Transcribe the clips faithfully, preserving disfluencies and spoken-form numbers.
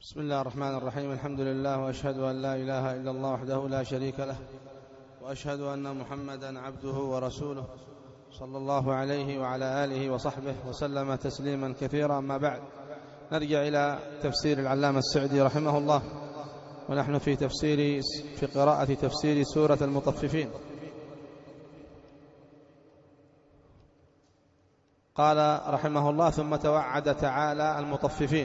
بسم الله الرحمن الرحيم. الحمد لله، وأشهد أن لا إله إلا الله وحده لا شريك له، وأشهد أن محمدا عبده ورسوله صلى الله عليه وعلى آله وصحبه وسلم تسليما كثيرا. أما بعد، نرجع إلى تفسير العلامة السعدي رحمه الله، ونحن في تفسير في قراءة تفسير سورة المطففين. قال رحمه الله: ثم توعد تعالى المطففين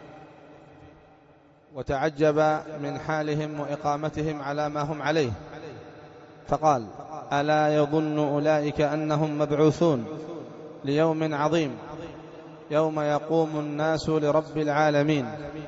وتعجب من حالهم وإقامتهم على ما هم عليه، فقال: ألا يظن أولئك أنهم مبعوثون ليوم عظيم يوم يقوم الناس لرب العالمين.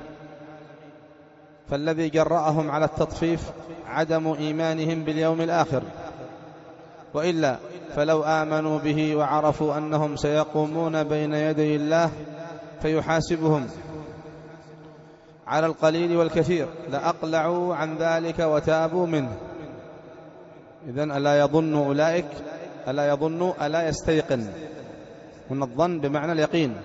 فالذي جرأهم على التطفيف عدم إيمانهم باليوم الآخر، وإلا فلو آمنوا به وعرفوا أنهم سيقومون بين يدي الله فيحاسبهم على القليل والكثير لأقلعوا عن ذلك وتابوا منه. إذن ألا يظن أولئك، ألا يظن ألا يستيقن، من الظن بمعنى اليقين،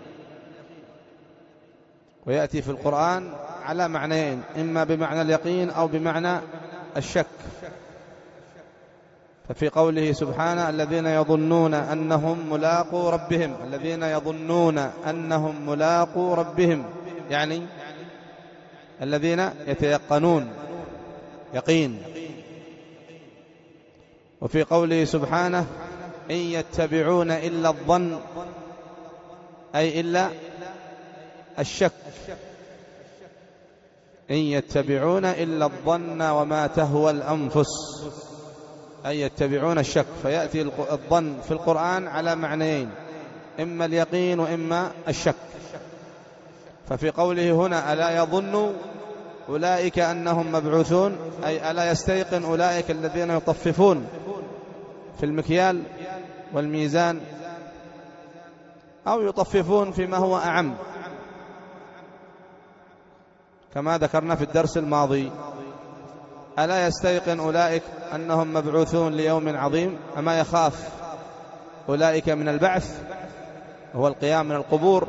ويأتي في القرآن على معنيين: إما بمعنى اليقين أو بمعنى الشك. ففي قوله سبحانه: الذين يظنون أنهم ملاقو ربهم، الذين يظنون أنهم ملاقو ربهم، يعني الذين يتيقنون يقين. وفي قوله سبحانه: إن يتبعون إلا الظن، أي إلا الشك. إن يتبعون إلا الظن وما تهوى الأنفس، أي يتبعون الشك. فيأتي الظن في القرآن على معنيين: إما اليقين وإما الشك. ففي قوله هنا: ألا يظن أولئك أنهم مبعوثون، أي ألا يستيقن أولئك الذين يطففون في المكيال والميزان، أو يطففون فيما هو أعم، كما ذكرنا في الدرس الماضي. ألا يستيقن أولئك أنهم مبعوثون ليوم عظيم؟ أما يخاف أولئك من البعث، هو القيام من القبور،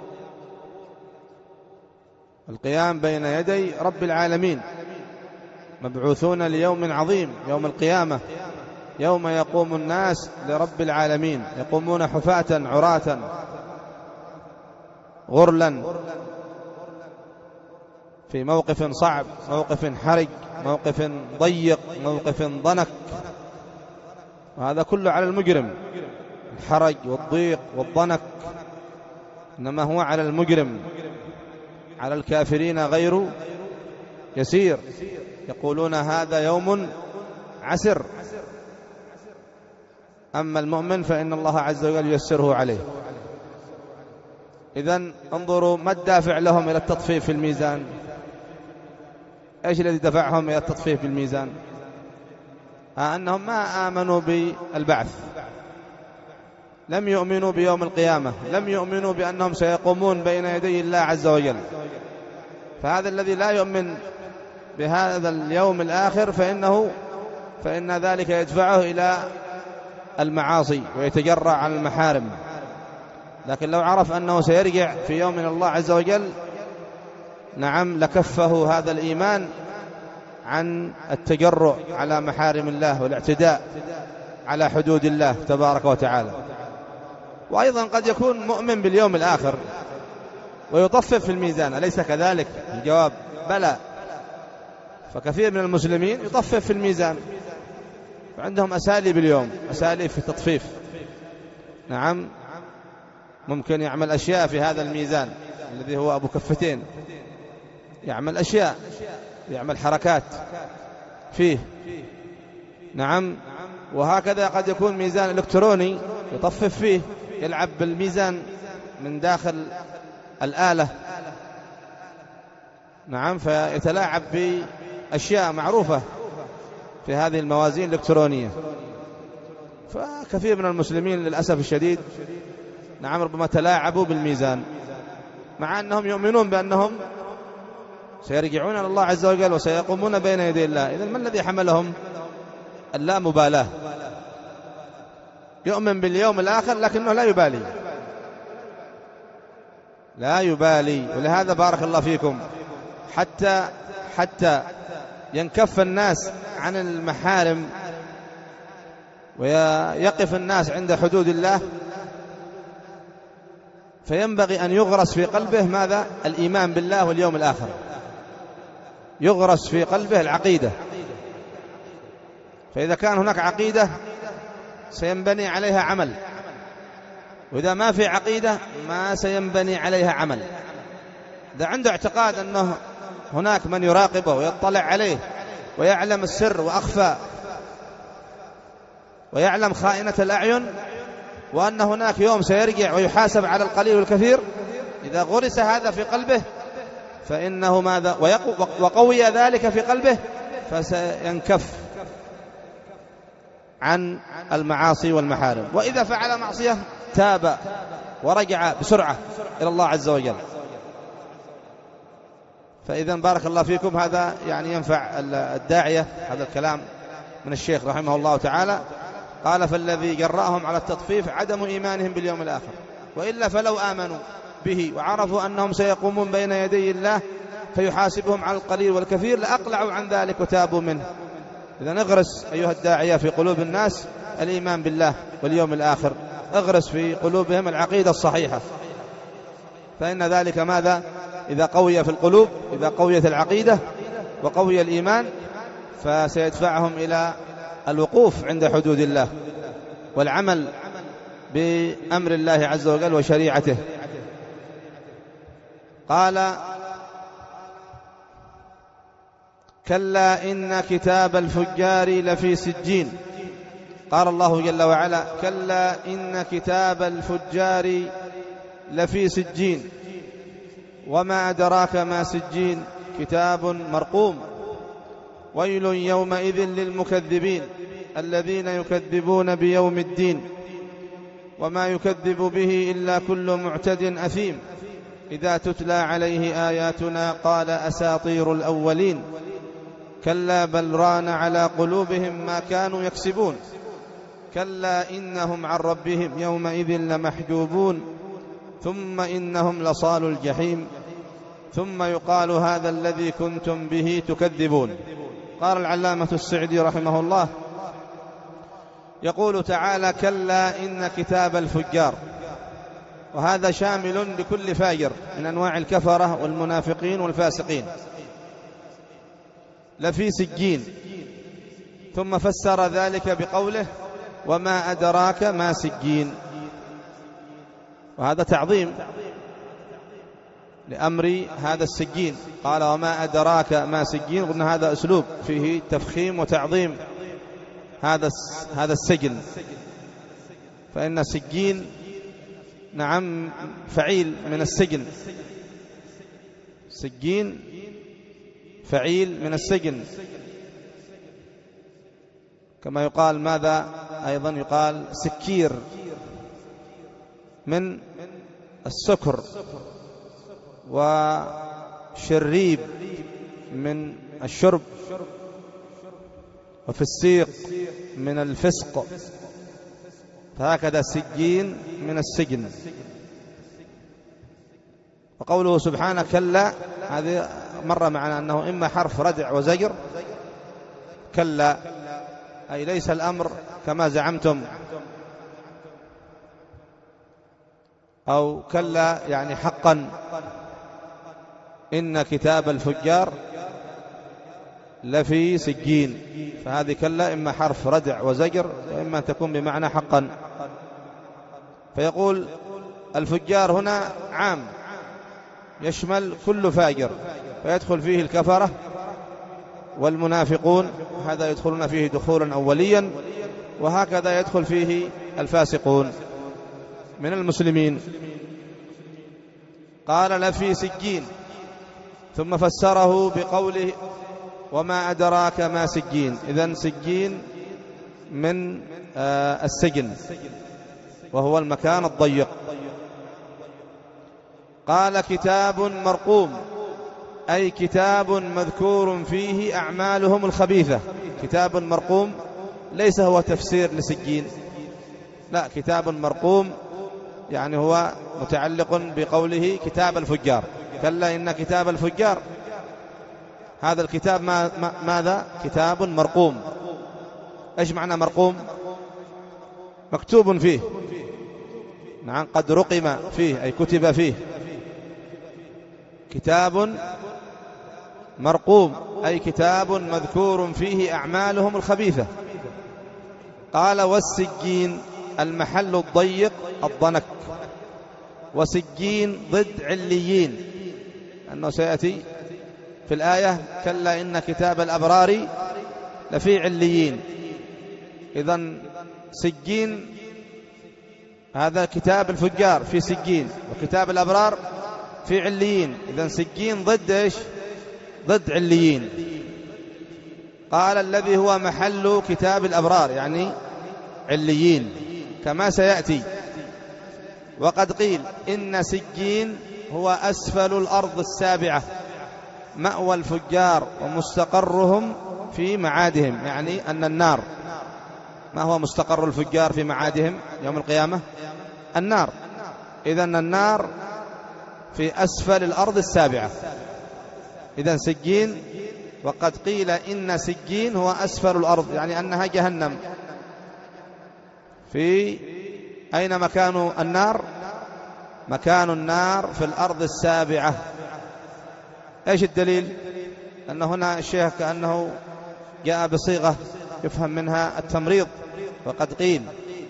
القيام بين يدي رب العالمين. مبعوثون ليوم عظيم، يوم القيامة، يوم يقوم الناس لرب العالمين، يقومون حفاة عراة غرلا في موقف صعب، موقف حرج، موقف ضيق، موقف ضنك. وهذا كله على المجرم، الحرج والضيق والضنك إنما هو على المجرم، على الكافرين غير يسير. يقولون هذا يوم عسر، أما المؤمن فإن الله عز وجل يسره عليه. إذن انظروا ما الدافع لهم إلى التطفيف في الميزان. إيش الذي دفعهم إلى التطفيف في الميزان؟ آه أنهم ما آمنوا بالبعث، لم يؤمنوا بيوم القيامة، لم يؤمنوا بأنهم سيقومون بين يدي الله عز وجل. فهذا الذي لا يؤمن بهذا اليوم الآخر فإنه فإن ذلك يدفعه إلى المعاصي ويتجرع عن المحارم. لكن لو عرف أنه سيرجع في يوم من الله عز وجل، نعم، لكفه هذا الإيمان عن التجرع على محارم الله والاعتداء على حدود الله تبارك وتعالى. وأيضا قد يكون مؤمن باليوم الآخر ويطفف في الميزان، أليس كذلك؟ الجواب: بلى. فكثير من المسلمين يطفف في الميزان، فعندهم أساليب اليوم، أساليب في التطفيف. نعم، ممكن يعمل أشياء في هذا الميزان الذي هو أبو كفتين، يعمل أشياء، يعمل حركات فيه. نعم، وهكذا قد يكون ميزان إلكتروني يطفف فيه، يلعب بالميزان من داخل الآلة. نعم، فيتلاعب بأشياء معروفة في هذه الموازين الإلكترونية. فكثير من المسلمين للأسف الشديد، نعم، ربما تلاعبوا بالميزان مع أنهم يؤمنون بأنهم سيرجعون إلى الله عز وجل وسيقومون بين يدي الله. إذن ما الذي حملهم؟ اللامبالاة. يؤمن باليوم الآخر لكنه لا يبالي، لا يبالي. ولهذا بارك الله فيكم حتى حتى ينكف الناس عن المحارم ويقف الناس عند حدود الله، فينبغي أن يغرس في قلبه ماذا؟ الإيمان بالله واليوم الآخر، يغرس في قلبه العقيدة. فإذا كان هناك عقيدة سينبني عليها عمل، وإذا ما في عقيدة ما سينبني عليها عمل. إذا عنده اعتقاد أنه هناك من يراقبه ويطلع عليه ويعلم السر وأخفى ويعلم خائنة الأعين، وأن هناك يوم سيرجع ويحاسب على القليل والكثير، إذا غرس هذا في قلبه فإنه ماذا؟ وقوي ذلك في قلبه فسينكف عن المعاصي والمحارم. وإذا فعل معصية تاب ورجع بسرعة إلى الله عز وجل. فإذا بارك الله فيكم هذا يعني ينفع الداعية. هذا الكلام من الشيخ رحمه الله تعالى. قال فالذي جرأهم على التطفيف عدم إيمانهم باليوم الآخر، وإلا فلو آمنوا به وعرفوا أنهم سيقومون بين يدي الله فيحاسبهم على القليل والكثير لأقلعوا عن ذلك وتابوا منه. إذا اغرس أيها الداعية في قلوب الناس الإيمان بالله واليوم الآخر، اغرس في قلوبهم العقيدة الصحيحة، فإن ذلك ماذا؟ إذا قوي في القلوب، إذا قويت العقيدة وقوي الإيمان فسيدفعهم إلى الوقوف عند حدود الله والعمل بأمر الله عز وجل وشريعته. قال كلا إن كتاب الفجار لفي سجين. قال الله جل وعلا كلا إن كتاب الفجار لفي سجين وما أدراك ما سجين كتاب مرقوم ويل يومئذ للمكذبين الذين يكذبون بيوم الدين وما يكذب به إلا كل معتد أثيم إذا تتلى عليه آياتنا قال أساطير الأولين كلا بل ران على قلوبهم ما كانوا يكسبون كلا إنهم عن ربهم يومئذ لمحجوبون ثم إنهم لصالوا الجحيم ثم يقال هذا الذي كنتم به تكذبون. قال العلامة السعدي رحمه الله يقول تعالى كلا إن كتاب الفجار، وهذا شامل لكل فاجر من أنواع الكفرة والمنافقين والفاسقين، لفي سجين، ثم فسر ذلك بقوله وما أدراك ما سجين، وهذا تعظيم لأمر هذا السجين. قال وما أدراك ما سجين، قلنا هذا أسلوب فيه تفخيم وتعظيم هذا هذا السجن، فإن السجين نعم فعيل من السجن، سجين فعيل من السجن، كما يقال ماذا أيضا يقال سكير من السكر، وشريب من الشرب، وفي السيق من الفسق، فهكذا سجين من السجن. وقوله سبحانه كلا، هذه مر معنا أنه إما حرف ردع وزجر، كلا أي ليس الأمر كما زعمتم، أو كلا يعني حقا إن كتاب الفجار لفي سجين، فهذه كلا إما حرف ردع وزجر وإما تكون بمعنى حقا. فيقول الفجار هنا عام يشمل كل فاجر، فيدخل فيه الكفرة والمنافقون، هذا يدخلون فيه دخولا أوليا، وهكذا يدخل فيه الفاسقون من المسلمين. قال لفي سجين، ثم فسره بقوله وما أدراك ما سجين، إذن سجين من السجن وهو المكان الضيق. قال كتاب مرقوم، أي كتاب مذكور فيه أعمالهم الخبيثة. كتاب مرقوم ليس هو تفسير لسجين، لا، كتاب مرقوم يعني هو متعلق بقوله كتاب الفجار. كلا إن كتاب الفجار، هذا الكتاب ما ما ماذا؟ كتاب مرقوم. إيش معنى مرقوم؟ مكتوب فيه، نعم، قد رقم فيه أي كتب فيه. كتاب مرقوم أي كتاب مذكور فيه أعمالهم الخبيثة. قال والسجين المحل الضيق الضنك، وسجين ضد عليين، أنه سيأتي في الآية كلا إن كتاب الأبرار لفي عليين. إذن سجين هذا كتاب الفجار في سجين، وكتاب الأبرار في عليين. إذن سجين ضد إيش؟ ضد عليين. قال الذي هو محل كتاب الأبرار يعني عليين كما سيأتي. وقد قيل إن سجين هو أسفل الأرض السابعة، مأوى الفجار ومستقرهم في معادهم، يعني أن النار. ما هو مستقر الفجار في معادهم يوم القيامة؟ النار. إذن النار في أسفل الأرض السابعة. إذن سجين، وقد قيل إن سجين هو أسفل الأرض يعني أنها جهنم. في أين مكان النار؟ مكان النار في الأرض السابعة. إيش الدليل؟ أن هنا الشيخ كأنه جاء بصيغة يفهم منها التمريض. وقد قيل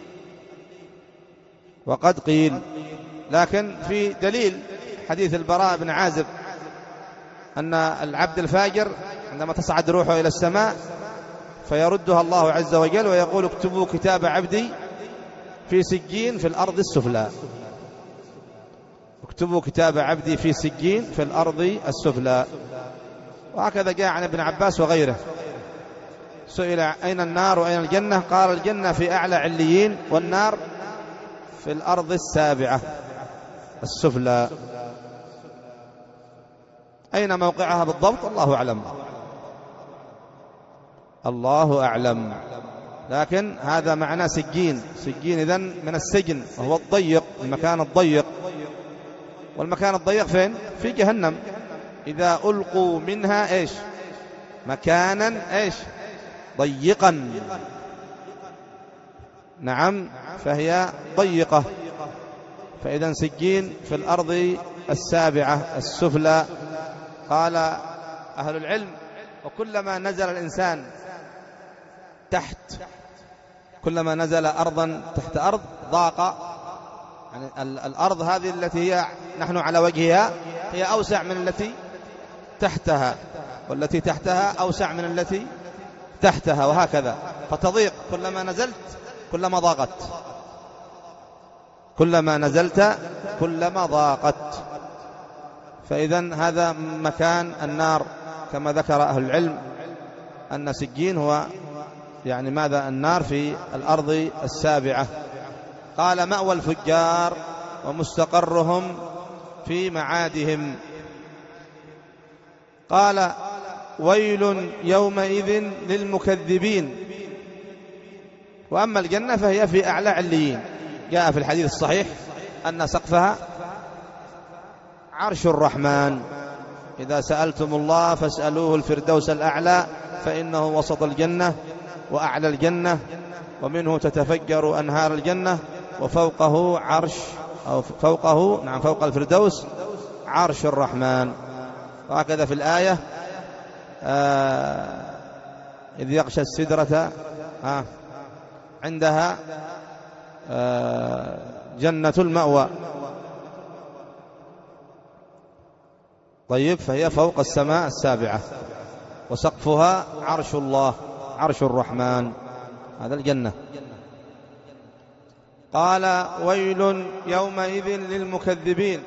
وقد قيل لكن في دليل حديث البراء بن عازب أن العبد الفاجر عندما تصعد روحه إلى السماء فيردها الله عز وجل ويقول اكتبوا كتاب عبدي في سجين في الأرض السفلى. اكتبوا كتاب عبدي في سجين في الأرض السفلى. وهكذا جاء عن ابن عباس وغيره. سئل أين النار وأين الجنة؟ قال الجنة في أعلى عليين والنار في الأرض السابعة السفلى. أين موقعها بالضبط الله أعلم، الله أعلم. لكن هذا معنى سجين. سجين إذن من السجن وهو الضيق، المكان الضيق. والمكان الضيق فين؟ في جهنم. إذا ألقوا منها إيش؟ مكانا إيش؟ ضيقا. نعم، فهي ضيقة. فإذا سجين في الأرض السابعة السفلى. قال أهل العلم وكلما نزل الإنسان تحت، كلما نزل أرضا تحت أرض ضاق. يعني الأرض هذه التي هي نحن على وجهها هي أوسع من التي تحتها، والتي تحتها أوسع من التي تحتها، وهكذا. فتضيق كلما نزلت كلما ضاقت، كلما نزلت كلما ضاقت. فإذا هذا مكان النار كما ذكر أهل العلم أن سجين هو يعني ماذا؟ النار في الأرض السابعة. قال مأوى الفجار ومستقرهم في معادهم. قال ويل يومئذ للمكذبين. وأما الجنة فهي في أعلى عليين. جاء في الحديث الصحيح أن سقفها عرش الرحمن. إذا سألتم الله فاسألوه الفردوس الأعلى فإنه وسط الجنة وأعلى الجنة ومنه تتفجر أنهار الجنة وفوقه عرش أو فوقه نعم فوق الفردوس عرش الرحمن. وهكذا في الآية آه إذ يغشى السدرة آه عندها آه جنة المأوى. طيب، فهي فوق السماء السابعة وسقفها عرش الله عرش الرحمن، هذا الجنة. قال ويل يومئذ للمكذبين،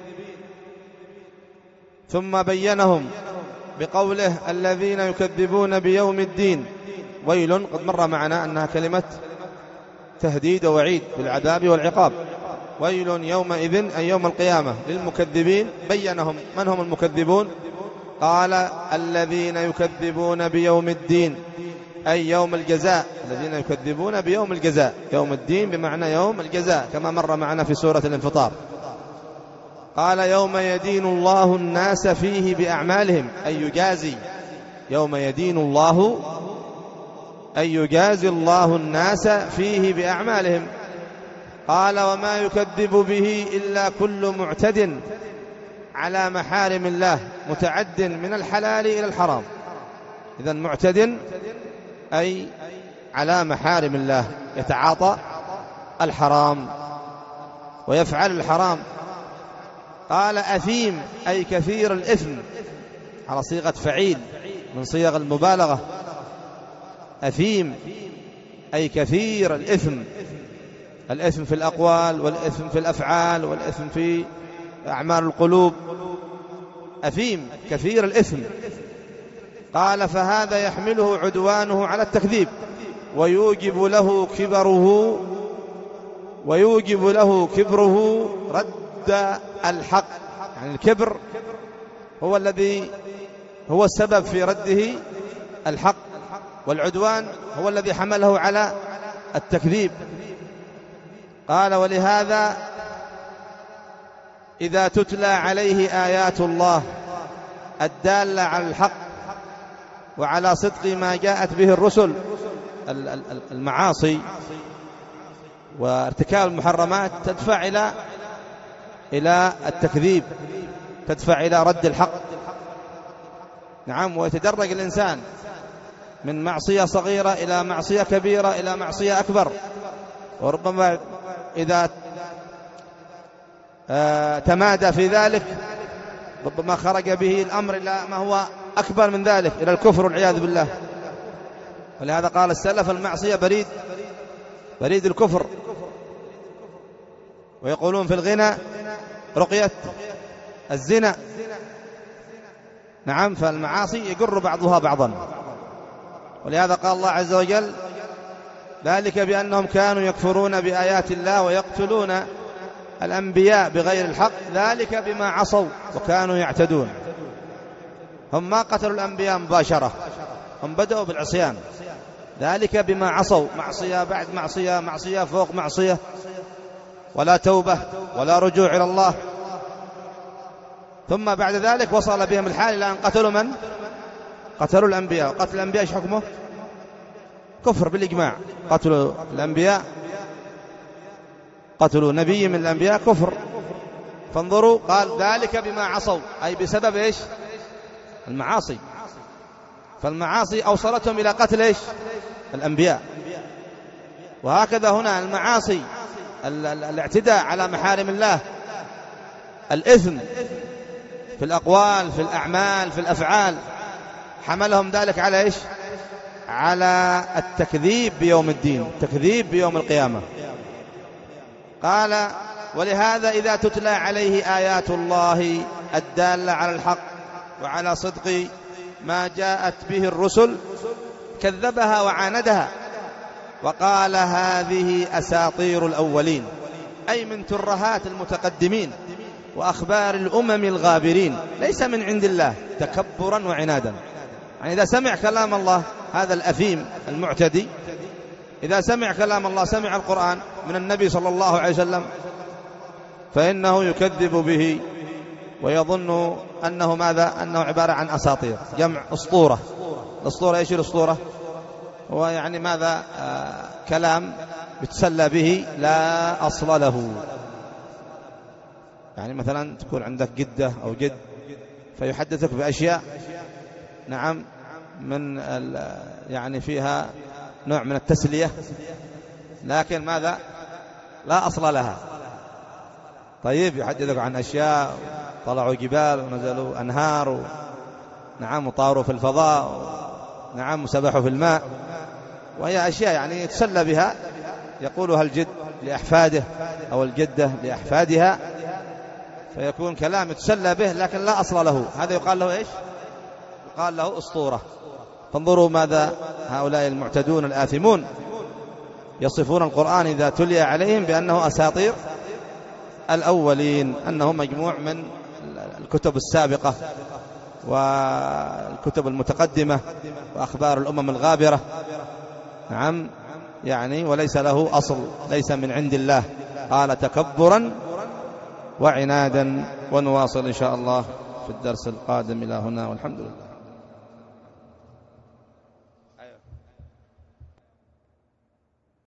ثم بينهم بقوله الذين يكذبون بيوم الدين. ويل قد مر معنا أنها كلمة تهديد ووعيد بالعذاب والعقاب. ويل يومئذ أي يوم القيامة للمكذبين. بينهم من هم المكذبون؟ قال الذين يكذبون بيوم الدين أي يوم الجزاء، الذين يكذبون بيوم الجزاء، يوم الدين بمعنى يوم الجزاء كما مر معنا في سورة الانفطار. قال يوم يدين الله الناس فيه بأعمالهم، أي يجازي، يوم يدين الله أي يجازي الله الناس فيه بأعمالهم. قال وما يكذب به إلا كل معتد على محارم الله متعد من الحلال إلى الحرام. إذن معتد أي على محارم الله، يتعاطى الحرام ويفعل الحرام. قال أثيم أي كثير الإثم، على صيغة فعيل من صيغ المبالغة. أثيم أي كثير الإثم، الإثم في الأقوال والإثم في الأفعال والإثم في أعمال القلوب. أثيم كثير الإثم. قال فهذا يحمله عدوانه على التكذيب ويوجب له كبره ويوجب له كبره رد الحق. يعني الكبر هو الذي هو السبب في رده الحق، والعدوان هو الذي حمله على التكذيب. قال ولهذا إذا تتلى عليه آيات الله الدالة على الحق وعلى صدق ما جاءت به الرسل، المعاصي وارتكاب المحرمات تدفع إلى إلى التكذيب، تدفع إلى رد الحق. نعم، ويتدرج الإنسان من معصية صغيرة إلى معصية كبيرة إلى معصية أكبر، وربما إذا آه تمادى في ذلك ربما خرج به الأمر إلى ما هو أكبر من ذلك، إلى الكفر والعياذ بالله. ولهذا قال السلف المعصية بريد بريد الكفر، ويقولون في الغنى رقية الزنا. نعم، فالمعاصي يجر بعضها بعضا. ولهذا قال الله عز وجل ذلك بأنهم كانوا يكفرون بآيات الله ويقتلون الأنبياء بغير الحق، ذلك بما عصوا وكانوا يعتدون. هم ما قتلوا الأنبياء مباشرة، هم بدأوا بالعصيان، ذلك بما عصوا، معصية بعد معصية، معصية فوق معصية، ولا توبة ولا رجوع إلى الله. ثم بعد ذلك وصل بهم الحال إلى أن قتلوا من؟ قتلوا الأنبياء. قتل الأنبياء ايش حكمه؟ كفر بالإجماع. قتلوا الأنبياء، قتلوا نبي من الأنبياء كفر. فانظروا، قال ذلك بما عصوا، أي بسبب إيش؟ المعاصي. فالمعاصي أوصلتهم إلى قتل إيش؟ الأنبياء. وهكذا هنا المعاصي، الاعتداء على محارم الله، الإثم في الأقوال في الأعمال في الأفعال، حملهم ذلك على إيش؟ على التكذيب بيوم الدين، التكذيب بيوم القيامة. قال ولهذا إذا تتلى عليه آيات الله الدالة على الحق وعلى صدق ما جاءت به الرسل كذبها وعاندها وقال هذه أساطير الأولين، أي من ترهات المتقدمين وأخبار الأمم الغابرين، ليس من عند الله تكبرا وعنادا. يعني إذا سمع كلام الله هذا الأثيم المعتدي، إذا سمع كلام الله، سمع القرآن من النبي صلى الله عليه وسلم، فإنه يكذب به ويظن أنه ماذا؟ أنه عبارة عن أساطير، جمع أسطورة. الأسطورة إيش الأسطورة؟ هو يعني ماذا؟ آه كلام بتسلى به لا أصل له. يعني مثلا تكون عندك جدة أو جد فيحدثك بأشياء نعم من يعني فيها نوع من التسلية، لكن ماذا؟ لا أصل لها. طيب يحدثك عن أشياء، طلعوا جبال ونزلوا أنهار و... نعم وطاروا في الفضاء و... نعم وسبحوا في الماء، وهي أشياء يعني يتسلى بها، يقولها الجد لأحفاده أو الجدة لأحفادها، فيكون كلام يتسلى به لكن لا أصل له. هذا يقال له إيش؟ يقال له أسطورة. فانظروا ماذا هؤلاء المعتدون الآثمون يصفون القرآن إذا تلي عليهم بأنه أساطير الأولين، أنه مجموع من الكتب السابقة والكتب المتقدمة وأخبار الأمم الغابرة. نعم يعني وليس له أصل، ليس من عند الله، قال تكبرا وعنادا. ونواصل إن شاء الله في الدرس القادم. إلى هنا والحمد لله.